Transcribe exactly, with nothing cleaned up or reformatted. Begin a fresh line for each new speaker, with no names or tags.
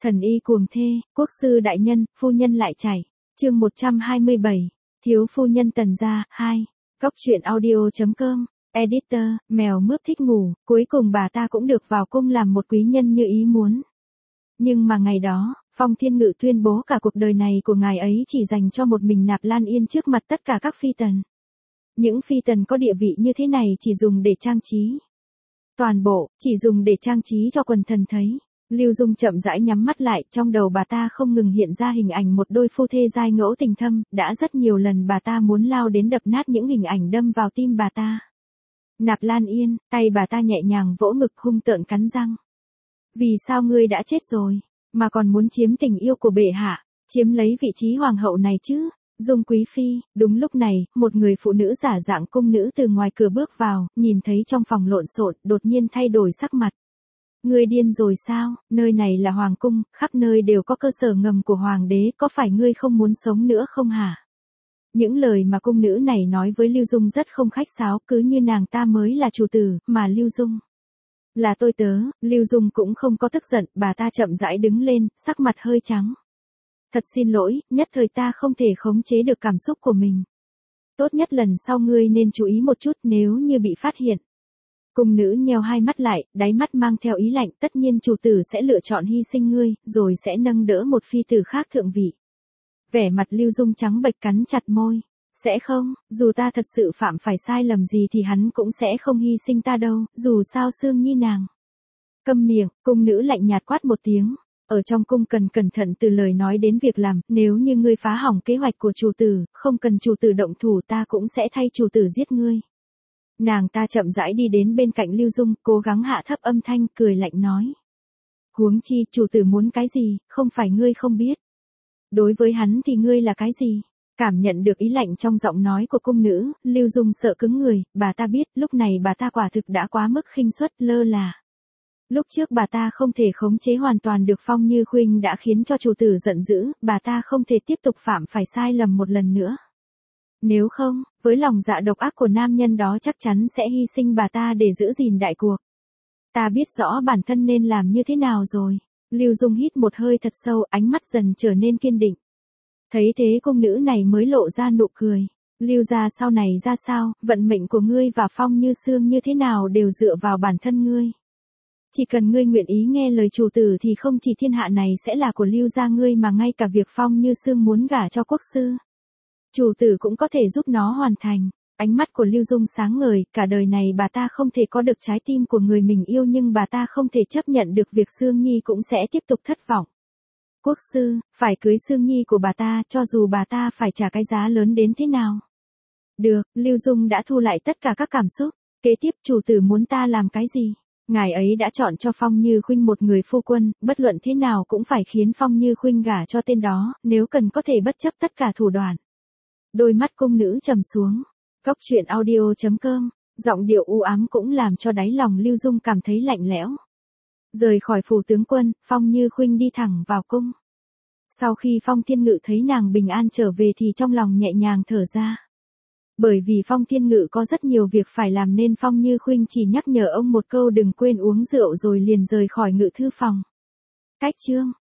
Thần y cuồng thê, quốc sư đại nhân, phu nhân lại chảy. Chương một trăm hai mươi bảy, thiếu phu nhân Tần gia, hai. Góc truyện audio.com, editor, mèo mướp thích ngủ, cuối cùng bà ta cũng được vào cung làm một quý nhân như ý muốn. Nhưng mà ngày đó, Phong Thiên Ngự tuyên bố cả cuộc đời này của ngài ấy chỉ dành cho một mình Nạp Lan Yên trước mặt tất cả các phi tần. Những phi tần có địa vị như thế này chỉ dùng để trang trí. Toàn bộ, chỉ dùng để trang trí cho quần thần thấy. Lưu Dung chậm rãi nhắm mắt lại, trong đầu bà ta không ngừng hiện ra hình ảnh một đôi phu thê giai ngẫu tình thâm, đã rất nhiều lần bà ta muốn lao đến đập nát những hình ảnh đâm vào tim bà ta. Nạp Lan Yên, tay bà ta nhẹ nhàng vỗ ngực hung tợn cắn răng. Vì sao ngươi đã chết rồi, mà còn muốn chiếm tình yêu của bệ hạ, chiếm lấy vị trí hoàng hậu này chứ? Dung Quý Phi, đúng lúc này, một người phụ nữ giả dạng cung nữ từ ngoài cửa bước vào, nhìn thấy trong phòng lộn xộn, đột nhiên thay đổi sắc mặt. Ngươi điên rồi sao, nơi này là hoàng cung, khắp nơi đều có cơ sở ngầm của hoàng đế, có phải ngươi không muốn sống nữa không hả? Những lời mà cung nữ này nói với Lưu Dung rất không khách sáo, cứ như nàng ta mới là chủ tử, mà Lưu Dung là tôi tớ. Lưu Dung cũng không có tức giận, bà ta chậm rãi đứng lên, sắc mặt hơi trắng. Thật xin lỗi, nhất thời ta không thể khống chế được cảm xúc của mình. Tốt nhất lần sau ngươi nên chú ý một chút nếu như bị phát hiện. Cung nữ nheo hai mắt lại, đáy mắt mang theo ý lạnh, tất nhiên chủ tử sẽ lựa chọn hy sinh ngươi, rồi sẽ nâng đỡ một phi tử khác thượng vị. Vẻ mặt Lưu Dung trắng bệch cắn chặt môi. Sẽ không, dù ta thật sự phạm phải sai lầm gì thì hắn cũng sẽ không hy sinh ta đâu, dù sao Sương Nhi nàng. Câm miệng, cung nữ lạnh nhạt quát một tiếng. Ở trong cung cần cẩn thận từ lời nói đến việc làm, nếu như ngươi phá hỏng kế hoạch của chủ tử, không cần chủ tử động thủ ta cũng sẽ thay chủ tử giết ngươi. Nàng ta chậm rãi đi đến bên cạnh Lưu Dung, cố gắng hạ thấp âm thanh, cười lạnh nói. Huống chi, chủ tử muốn cái gì, không phải ngươi không biết. Đối với hắn thì ngươi là cái gì? Cảm nhận được ý lạnh trong giọng nói của cung nữ, Lưu Dung sợ cứng người, bà ta biết, lúc này bà ta quả thực đã quá mức khinh suất, lơ là. Lúc trước bà ta không thể khống chế hoàn toàn được Phong Như Khuynh đã khiến cho chủ tử giận dữ, bà ta không thể tiếp tục phạm phải sai lầm một lần nữa. Nếu không, với lòng dạ độc ác của nam nhân đó chắc chắn sẽ hy sinh bà ta để giữ gìn đại cuộc. Ta biết rõ bản thân nên làm như thế nào rồi. Lưu Dung hít một hơi thật sâu, ánh mắt dần trở nên kiên định. Thấy thế cung nữ này mới lộ ra nụ cười. Lưu gia sau này ra sao, vận mệnh của ngươi và Phong Như Sương như thế nào đều dựa vào bản thân ngươi. Chỉ cần ngươi nguyện ý nghe lời chủ tử thì không chỉ thiên hạ này sẽ là của Lưu gia ngươi mà ngay cả việc Phong Như Sương muốn gả cho quốc sư. Chủ tử cũng có thể giúp nó hoàn thành. Ánh mắt của Lưu Dung sáng ngời, cả đời này bà ta không thể có được trái tim của người mình yêu nhưng bà ta không thể chấp nhận được việc Sương Nhi cũng sẽ tiếp tục thất vọng. Quốc sư, phải cưới Sương Nhi của bà ta cho dù bà ta phải trả cái giá lớn đến thế nào. Được, Lưu Dung đã thu lại tất cả các cảm xúc. Kế tiếp chủ tử muốn ta làm cái gì? Ngài ấy đã chọn cho Phong Như Khuynh một người phu quân, bất luận thế nào cũng phải khiến Phong Như Khuynh gả cho tên đó, nếu cần có thể bất chấp tất cả thủ đoạn. Đôi mắt cung nữ trầm xuống. Góc truyện audio.com, giọng điệu u ám cũng làm cho đáy lòng Lưu Dung cảm thấy lạnh lẽo. Rời khỏi phủ tướng quân, Phong Như Khuynh đi thẳng vào cung. Sau khi Phong Thiên Ngự thấy nàng bình an trở về thì trong lòng nhẹ nhàng thở ra. Bởi vì Phong Thiên Ngự có rất nhiều việc phải làm nên Phong Như Khuynh chỉ nhắc nhở ông một câu đừng quên uống rượu rồi liền rời khỏi ngự thư phòng. Cách chương